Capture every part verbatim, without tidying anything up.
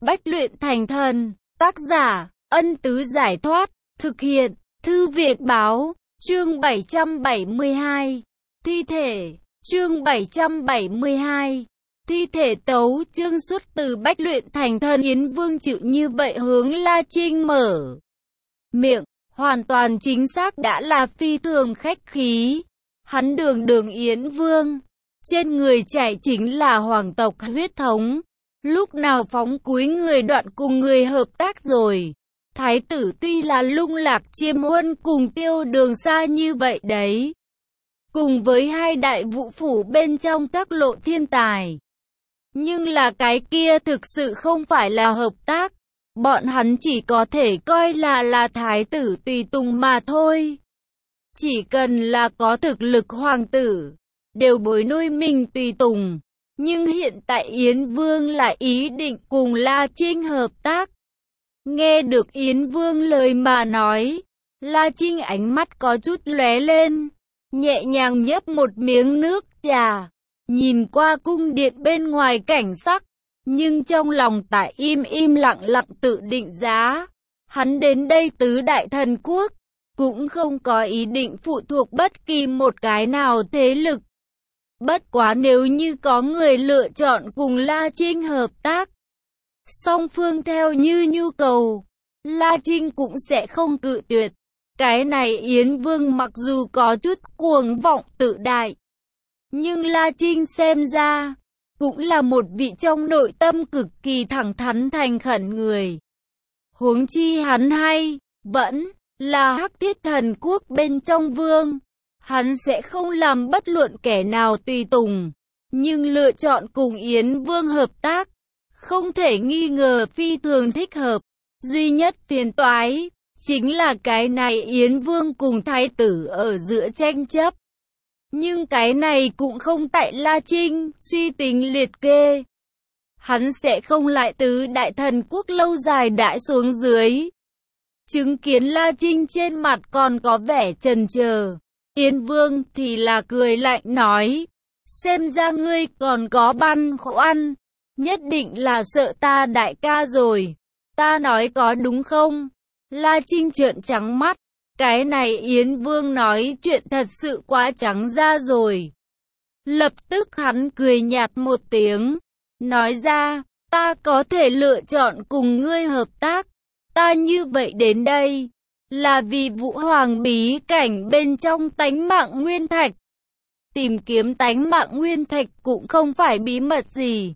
Bách luyện thành thần. Tác giả, Ân Tứ Giải Thoát. Thực hiện, Thư Việt Báo. Chương bảy trăm bảy mươi hai. Thi thể. Chương bảy trăm bảy mươi hai. Thi thể tấu chương xuất từ Bách luyện thành thần. Yến Vương chịu như vậy hướng La Trinh mở miệng, hoàn toàn chính xác đã là phi thường khách khí. Hắn đường đường Yến Vương, trên người chảy chính là hoàng tộc huyết thống, lúc nào phóng cúi người đoạn cùng người hợp tác rồi. Thái tử tuy là lung lạc chiêm huân cùng tiêu đường xa như vậy đấy, cùng với hai đại vũ phủ bên trong các lộ thiên tài, nhưng là cái kia thực sự không phải là hợp tác. Bọn hắn chỉ có thể coi là là thái tử tùy tùng mà thôi. Chỉ cần là có thực lực hoàng tử, đều bối nuôi mình tùy tùng. Nhưng hiện tại Yến Vương lại ý định cùng La Trinh hợp tác. Nghe được Yến Vương lời mà nói, La Trinh ánh mắt có chút lóe lên, nhẹ nhàng nhấp một miếng nước trà, nhìn qua cung điện bên ngoài cảnh sắc. Nhưng trong lòng tại im im lặng lặng tự định giá, hắn đến đây tứ đại thần quốc, cũng không có ý định phụ thuộc bất kỳ một cái nào thế lực. Bất quá nếu như có người lựa chọn cùng La Trinh hợp tác, song phương theo như nhu cầu, La Trinh cũng sẽ không cự tuyệt. Cái này Yến Vương mặc dù có chút cuồng vọng tự đại, nhưng La Trinh xem ra cũng là một vị trong nội tâm cực kỳ thẳng thắn thành khẩn người. Huống chi hắn hay vẫn là Hắc Thiết Thần Quốc bên trong vương, hắn sẽ không làm bất luận kẻ nào tùy tùng. Nhưng lựa chọn cùng Yến Vương hợp tác, không thể nghi ngờ phi thường thích hợp. Duy nhất phiền toái chính là cái này Yến Vương cùng thái tử ở giữa tranh chấp. Nhưng cái này cũng không tại La Trinh suy tính liệt kê. Hắn sẽ không lại tứ đại thần quốc lâu dài đãi xuống dưới. Chứng kiến La Trinh trên mặt còn có vẻ chần chờ, Yến Vương thì là cười lạnh nói, xem ra ngươi còn có băn khoăn, nhất định là sợ ta đại ca rồi. Ta nói có đúng không? La Trinh trợn trắng mắt. Cái này Yến Vương nói chuyện thật sự quá trắng ra rồi. Lập tức hắn cười nhạt một tiếng, nói ra, ta có thể lựa chọn cùng ngươi hợp tác. Ta như vậy đến đây, là vì Vũ Hoàng bí cảnh bên trong tánh mạng nguyên thạch. Tìm kiếm tánh mạng nguyên thạch cũng không phải bí mật gì.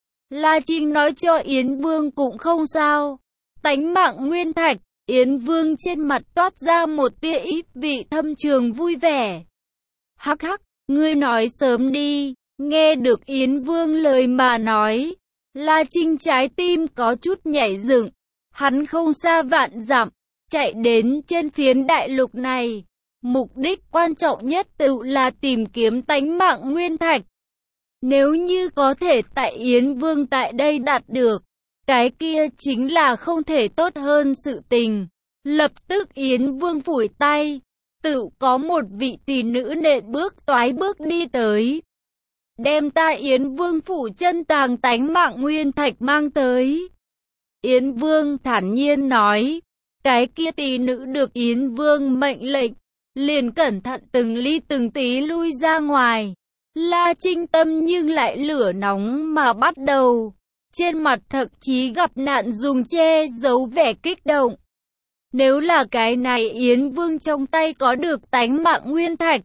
La Trinh nói cho Yến Vương cũng không sao. Tánh mạng nguyên thạch. Yến Vương trên mặt toát ra một tia ý vị thâm trường vui vẻ. Hắc hắc, ngươi nói sớm đi. Nghe được Yến Vương lời mà nói, La Trinh trái tim có chút nhảy dựng. Hắn không xa vạn dặm, chạy đến trên phiến đại lục này. Mục đích quan trọng nhất tự là tìm kiếm tánh mạng nguyên thạch. Nếu như có thể tại Yến Vương tại đây đạt được, cái kia chính là không thể tốt hơn sự tình. Lập tức Yến Vương phủi tay, tự có một vị tỷ nữ nện bước toái bước đi tới. Đem ta Yến Vương phủ chân tàng tánh mạng nguyên thạch mang tới. Yến Vương thản nhiên nói, cái kia tỷ nữ được Yến Vương mệnh lệnh, liền cẩn thận từng ly từng tí lui ra ngoài. La Trinh tâm nhưng lại lửa nóng mà bắt đầu. Trên mặt thậm chí gặp nạn dùng che giấu vẻ kích động. Nếu là cái này Yến Vương trong tay có được tánh mạng nguyên thạch,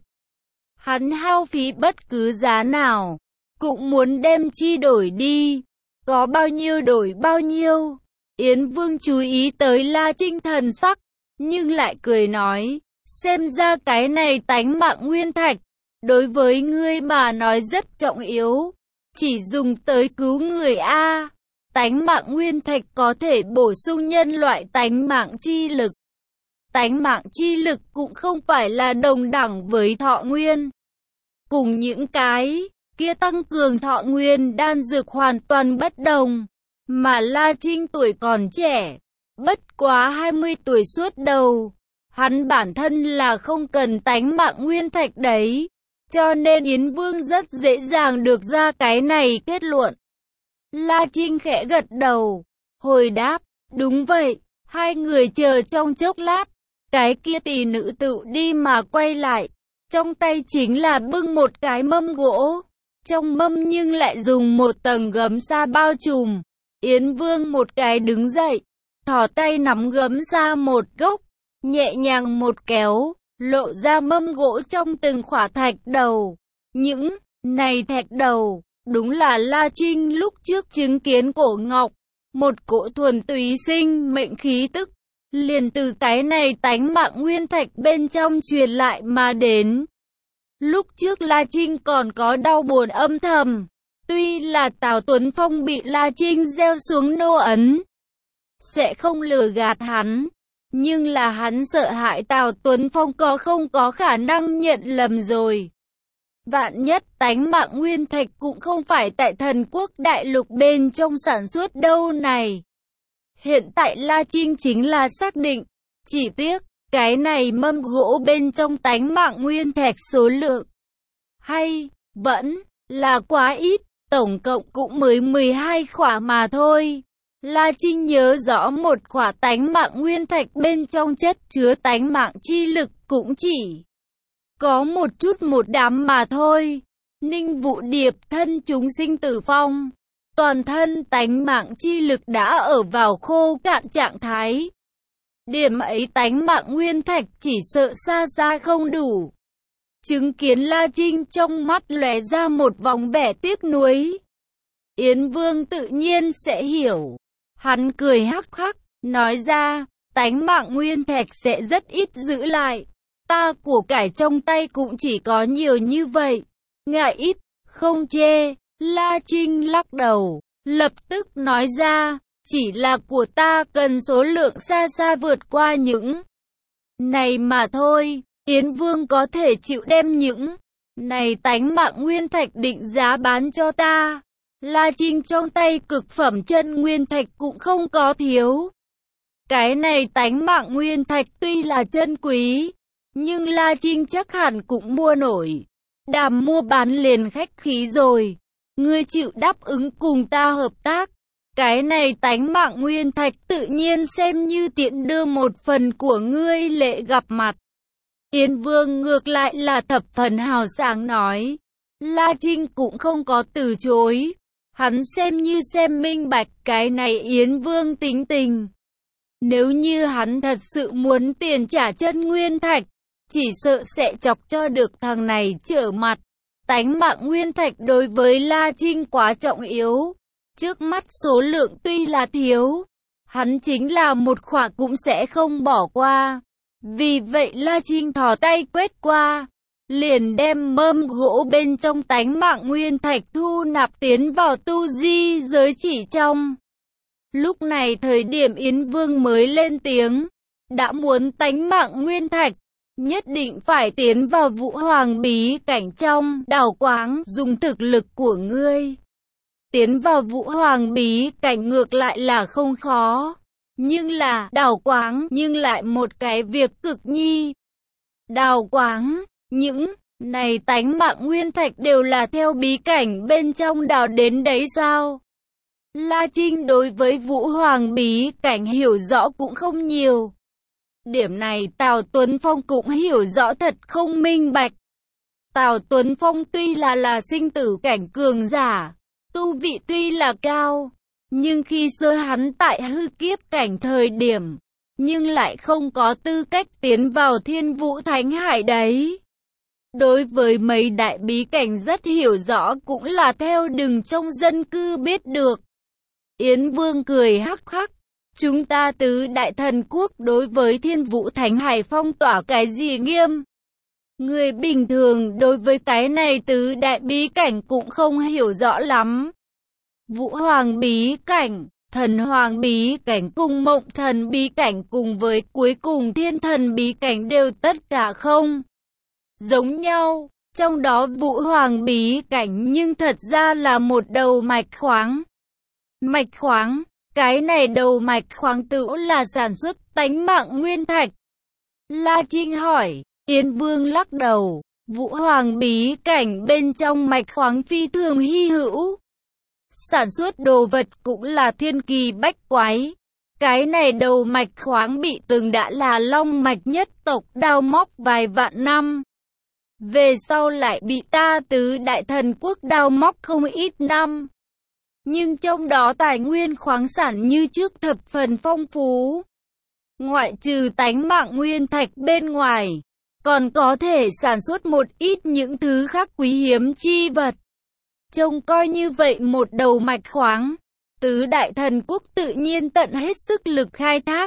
hắn hao phí bất cứ giá nào, cũng muốn đem chi đổi đi. Có bao nhiêu đổi bao nhiêu. Yến Vương chú ý tới La Trinh thần sắc, nhưng lại cười nói, xem ra cái này tánh mạng nguyên thạch, đối với ngươi mà nói rất trọng yếu. Chỉ dùng tới cứu người A. Tánh mạng nguyên thạch có thể bổ sung nhân loại tánh mạng chi lực. Tánh mạng chi lực cũng không phải là đồng đẳng với thọ nguyên. Cùng những cái kia tăng cường thọ nguyên đan dược hoàn toàn bất đồng. Mà La Trinh tuổi còn trẻ, bất quá hai mươi tuổi suốt đầu. Hắn bản thân là không cần tánh mạng nguyên thạch đấy. Cho nên Yến Vương rất dễ dàng được ra cái này kết luận. La Trinh khẽ gật đầu. Hồi đáp, đúng vậy. Hai người chờ trong chốc lát, cái kia tỷ nữ tự đi mà quay lại. Trong tay chính là bưng một cái mâm gỗ. Trong mâm nhưng lại dùng một tầng gấm sa bao trùm. Yến Vương một cái đứng dậy, thò tay nắm gấm sa một gốc, nhẹ nhàng một kéo, lộ ra mâm gỗ trong từng khỏa thạch đầu. Những này thạch đầu, đúng là La Trinh lúc trước chứng kiến cổ ngọc, một cỗ thuần túy sinh mệnh khí tức, liền từ cái này tánh mạng nguyên thạch bên trong truyền lại mà đến. Lúc trước La Trinh còn có đau buồn âm thầm, tuy là Tào Tuấn Phong bị La Trinh gieo xuống nô ấn, sẽ không lừa gạt hắn, nhưng là hắn sợ hãi Tào Tuấn Phong có không có khả năng nhận lầm rồi. Vạn nhất tánh mạng nguyên thạch cũng không phải tại thần quốc đại lục bên trong sản xuất đâu này. Hiện tại La Trinh chính là xác định, chỉ tiếc, cái này mâm gỗ bên trong tánh mạng nguyên thạch số lượng, hay, vẫn, là quá ít, tổng cộng cũng mới mười hai khỏa mà thôi. La Trinh nhớ rõ một khỏa tánh mạng nguyên thạch bên trong chất chứa tánh mạng chi lực cũng chỉ có một chút một đám mà thôi. Ninh Vũ Điệp thân chúng sinh tử phong, toàn thân tánh mạng chi lực đã ở vào khô cạn trạng thái. Điểm ấy tánh mạng nguyên thạch chỉ sợ xa xa không đủ. Chứng kiến La Trinh trong mắt lóe ra một vòng vẻ tiếc nuối. Yến Vương tự nhiên sẽ hiểu. Hắn cười hắc hắc, nói ra, tánh mạng nguyên thạch sẽ rất ít giữ lại. Ta của cải trong tay cũng chỉ có nhiều như vậy. Ngại ít, không chê. La Trinh lắc đầu, lập tức nói ra, chỉ là của ta cần số lượng xa xa vượt qua những này mà thôi. Yến Vương có thể chịu đem những này tánh mạng nguyên thạch định giá bán cho ta. La Trinh trong tay cực phẩm chân nguyên thạch cũng không có thiếu. Cái này tánh mạng nguyên thạch tuy là chân quý, nhưng La Trinh chắc hẳn cũng mua nổi. Đàm mua bán liền khách khí rồi. Ngươi chịu đáp ứng cùng ta hợp tác, cái này tánh mạng nguyên thạch tự nhiên xem như tiện đưa một phần của ngươi lễ gặp mặt. Yến Vương ngược lại là thập phần hào sảng nói. La Trinh cũng không có từ chối. Hắn xem như xem minh bạch cái này Yến Vương tính tình. Nếu như hắn thật sự muốn tiền trả chân nguyên thạch, chỉ sợ sẽ chọc cho được thằng này trở mặt. Tánh mạng nguyên thạch đối với La Trinh quá trọng yếu. Trước mắt số lượng tuy là thiếu, hắn chính là một khỏa cũng sẽ không bỏ qua. Vì vậy La Trinh thò tay quét qua, liền đem mâm gỗ bên trong tánh mạng nguyên thạch thu nạp tiến vào tu di giới chỉ trong. Lúc này thời điểm Yến Vương mới lên tiếng, đã muốn tánh mạng nguyên thạch, nhất định phải tiến vào Vũ Hoàng bí cảnh trong đào quáng, dùng thực lực của ngươi. Tiến vào Vũ Hoàng bí cảnh ngược lại là không khó, nhưng là đào quáng nhưng lại một cái việc cực nhi. Đào quáng, những này tánh mạng nguyên thạch đều là theo bí cảnh bên trong đào đến đấy sao? La Trinh đối với Vũ Hoàng bí cảnh hiểu rõ cũng không nhiều. Điểm này Tào Tuấn Phong cũng hiểu rõ thật không minh bạch. Tào Tuấn Phong tuy là là sinh tử cảnh cường giả, tu vị tuy là cao, nhưng khi xưa hắn tại hư kiếp cảnh thời điểm, nhưng lại không có tư cách tiến vào Thiên Vũ Thánh Hải đấy. Đối với mấy đại bí cảnh rất hiểu rõ cũng là theo đường trong dân cư biết được. Yến Vương cười hắc hắc. Chúng ta tứ đại thần quốc đối với Thiên Vũ Thánh Hải phong tỏa cái gì nghiêm? Người bình thường đối với cái này tứ đại bí cảnh cũng không hiểu rõ lắm. Vũ Hoàng bí cảnh, Thần Hoàng bí cảnh cùng Mộng Thần bí cảnh cùng với cuối cùng Thiên Thần bí cảnh đều tất cả không giống nhau. Trong đó Vũ Hoàng bí cảnh nhưng thật ra là một đầu mạch khoáng. Mạch khoáng, cái này đầu mạch khoáng tự là sản xuất tánh mạng nguyên thạch. La Trinh hỏi, Yến Vương lắc đầu, Vũ Hoàng bí cảnh bên trong mạch khoáng phi thường hy hữu. sản xuất đồ vật cũng là thiên kỳ bách quái. Cái này đầu mạch khoáng bị từng đã là long mạch nhất tộc đào móc vài vạn năm. Về sau lại bị ta tứ đại thần quốc đào móc không ít năm. Nhưng trong đó tài nguyên khoáng sản như trước thập phần phong phú. Ngoại trừ tánh mạng nguyên thạch bên ngoài, còn có thể sản xuất một ít những thứ khác quý hiếm chi vật. Trông coi như vậy một đầu mạch khoáng, tứ đại thần quốc tự nhiên tận hết sức lực khai thác.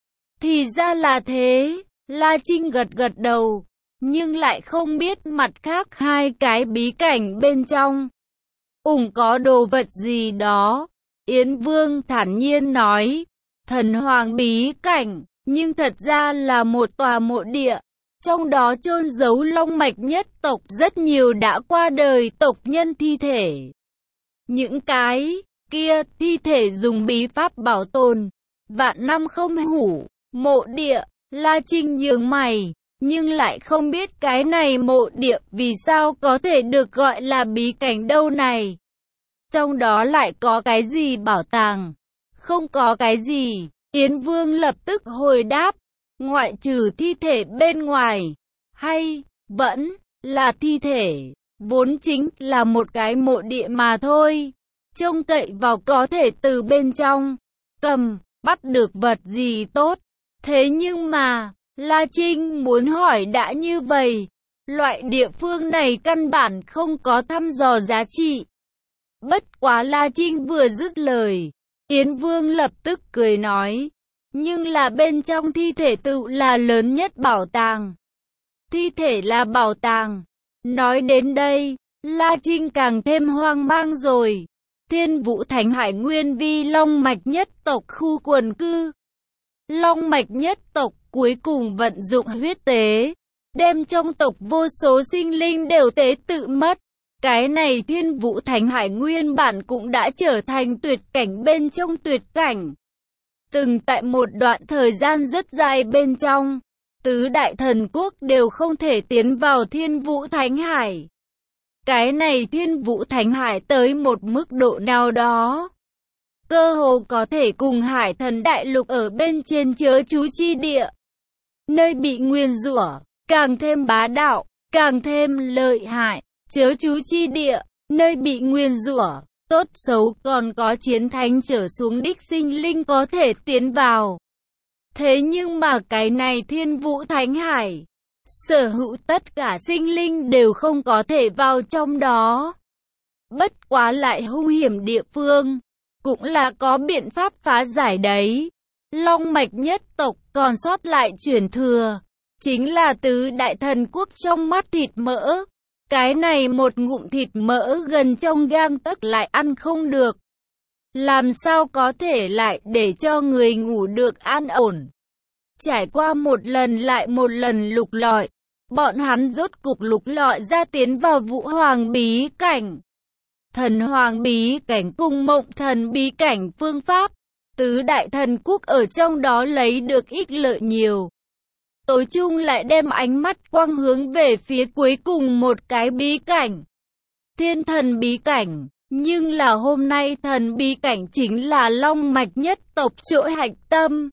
Thì ra là thế, La Trinh gật gật đầu, nhưng lại không biết mặt khác hai cái bí cảnh bên trong. Ủng có đồ vật gì đó, Yến Vương thản nhiên nói, thần hoàng bí cảnh, nhưng thật ra là một tòa mộ địa. Trong đó chôn giấu long mạch nhất tộc rất nhiều đã qua đời tộc nhân thi thể. Những cái kia thi thể dùng bí pháp bảo tồn, vạn năm không hủ, mộ địa. La Trinh nhướng mày, nhưng lại không biết cái này mộ địa vì sao có thể được gọi là bí cảnh đâu này. Trong đó lại có cái gì bảo tàng? Không có cái gì. Yến Vương lập tức hồi đáp, ngoại trừ thi thể bên ngoài, hay vẫn là thi thể, vốn chính là một cái mộ địa mà thôi. Trông cậy vào có thể từ bên trong cầm bắt được vật gì tốt. Thế nhưng mà La Trinh muốn hỏi đã như vậy, loại địa phương này căn bản không có thăm dò giá trị. Bất quá La Trinh vừa dứt lời, Yến Vương lập tức cười nói, nhưng là bên trong thi thể tự là lớn nhất bảo tàng. Thi thể là bảo tàng. Nói đến đây, La Trinh càng thêm hoang mang rồi. Thiên Vũ Thánh Hải nguyên vi long mạch nhất tộc khu quần cư. Long mạch nhất tộc cuối cùng vận dụng huyết tế, đem trong tộc vô số sinh linh đều tế tự mất. Cái này Thiên Vũ Thánh Hải nguyên bản cũng đã trở thành tuyệt cảnh bên trong tuyệt cảnh. Từng tại một đoạn thời gian rất dài bên trong, tứ đại thần quốc đều không thể tiến vào Thiên Vũ Thánh Hải. Cái này Thiên Vũ Thánh Hải tới một mức độ nào đó, cơ hồ có thể cùng Hải Thần Đại Lục ở bên trên chớ chú chi địa. Nơi bị nguyền rủa, càng thêm bá đạo, càng thêm lợi hại, chớ chú chi địa, nơi bị nguyền rủa, tốt xấu còn có chiến thánh trở xuống đích sinh linh có thể tiến vào. Thế nhưng mà cái này Thiên Vũ Thánh Hải, sở hữu tất cả sinh linh đều không có thể vào trong đó. Bất quá lại hung hiểm địa phương, cũng là có biện pháp phá giải đấy. Long mạch nhất tộc còn sót lại truyền thừa, chính là tứ đại thần quốc trong mắt thịt mỡ. Cái này một ngụm thịt mỡ gần trong gang tấc lại ăn không được. Làm sao có thể lại để cho người ngủ được an ổn. Trải qua một lần lại một lần lục lọi, bọn hắn rốt cục lục lọi ra tiến vào Vũ Hoàng bí cảnh. Thần Hoàng bí cảnh cùng Mộng Thần bí cảnh phương pháp, tứ đại thần quốc ở trong đó lấy được ít lợi nhiều. Tối chung lại đem ánh mắt quang hướng về phía cuối cùng một cái bí cảnh, Thiên Thần bí cảnh. Nhưng là hôm nay thần bí cảnh chính là long mạch nhất tộc chỗ hạch tâm.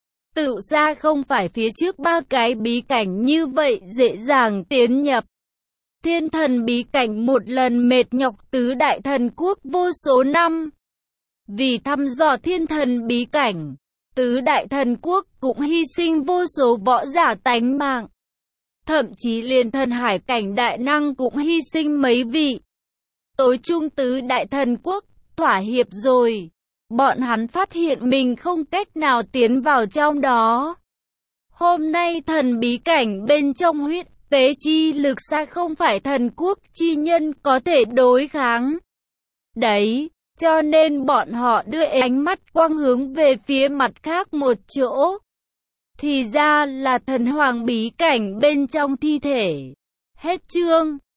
Tự ra không phải phía trước ba cái bí cảnh như vậy dễ dàng tiến nhập. Thiên Thần bí cảnh một lần mệt nhọc tứ đại thần quốc vô số năm. Vì thăm dò Thiên Thần bí cảnh, tứ đại thần quốc cũng hy sinh vô số võ giả tánh mạng. Thậm chí liền thần hải cảnh đại năng cũng hy sinh mấy vị. Tối trung tứ đại thần quốc thỏa hiệp rồi. Bọn hắn phát hiện mình không cách nào tiến vào trong đó. Hôm nay thần bí cảnh bên trong huyết tế chi lực xa không phải thần quốc chi nhân có thể đối kháng. Đấy, cho nên bọn họ đưa ánh mắt quang hướng về phía mặt khác một chỗ. Thì ra là thần hoàng bí cảnh bên trong thi thể. Hết chương.